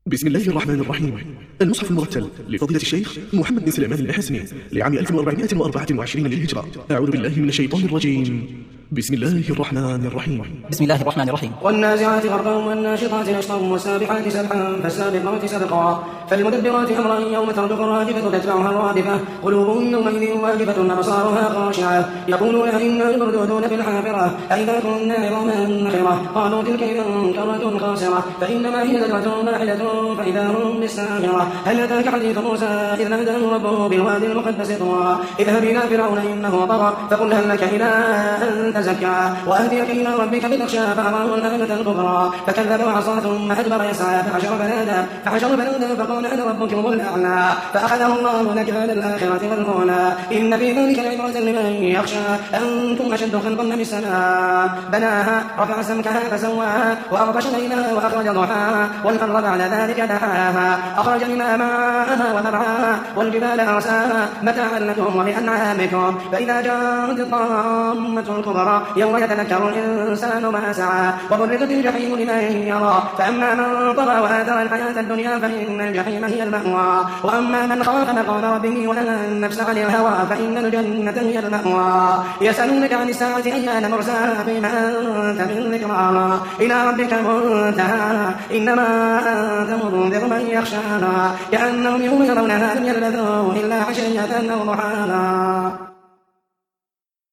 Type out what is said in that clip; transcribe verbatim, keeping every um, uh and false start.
بسم الله الرحمن الرحيم. المصحف المرتل لفضيلة الشيخ محمد بن سليمان الحسني لعام ألف وأربعمائة وأربعة وعشرين للهجرة. أعوذ بالله من الشيطان الرجيم. بسم الله الرحمن الرحيم. بسم الله الرحمن الرحيم. والنازعات غرقا والناشطات نشطا والسابحات سبحا فالسابقات سبقا فالمدبرات أمرا يوم ترجف الراجفة تتبعها الرادفة قلوب يومئذ واجفة أبصارها خاشعة يقولون إنا لمردودون في الحافرة أئذا كنا عظاما نخرة قالوا تلك إذا كرة خاسرة فإنما هي زجرة واحدة فإذا هم بالساهرة هل أتاك حديث موسى إذ ناداه ربه بالوادي المقدس طوى اذهب إلى فرعون إنه طغى فقل هل لك إلى أن تزكى وأهديك إلى ربك فتخشى فأراه الآية الكبرى فكذب وعصى ثم أدبر يسعى فحشر فنادى فحشر فنادى فقال أنا ربكم الأعلى فأخذه الله نكال الآخرة والأولى إن في ذلك لعبرة لمن يخشى أنتم أشد خلقا من السماء بناها رفع سمكها فسواها وأغطش ليلها وأخرج ضحاها والأرض بعد ذلك دحاها أخرج منها ماءها ومرعاها والجبال أرساها متاعا لكم ولأنعامكم فإذا جاءت الطامة الكبرى يوم يتذكر الإنسان ما سعى وبرزت الجحيم لمن يرى فأما من طغى وآثر الحياة الدنيا فإن الجحيم هي المأوى وأما من خاف مقام ربه ونهى النفس عن الهوى فإن الجنة هي المأوى يسألونك عن الساعة أيان مرساها فيما أنت من ذكراها إلى ربك منتهاها إنما أنت منذر من يخشاها كأنهم يوم يرونها لم يلبثوا إلا عشية أو ضحاها.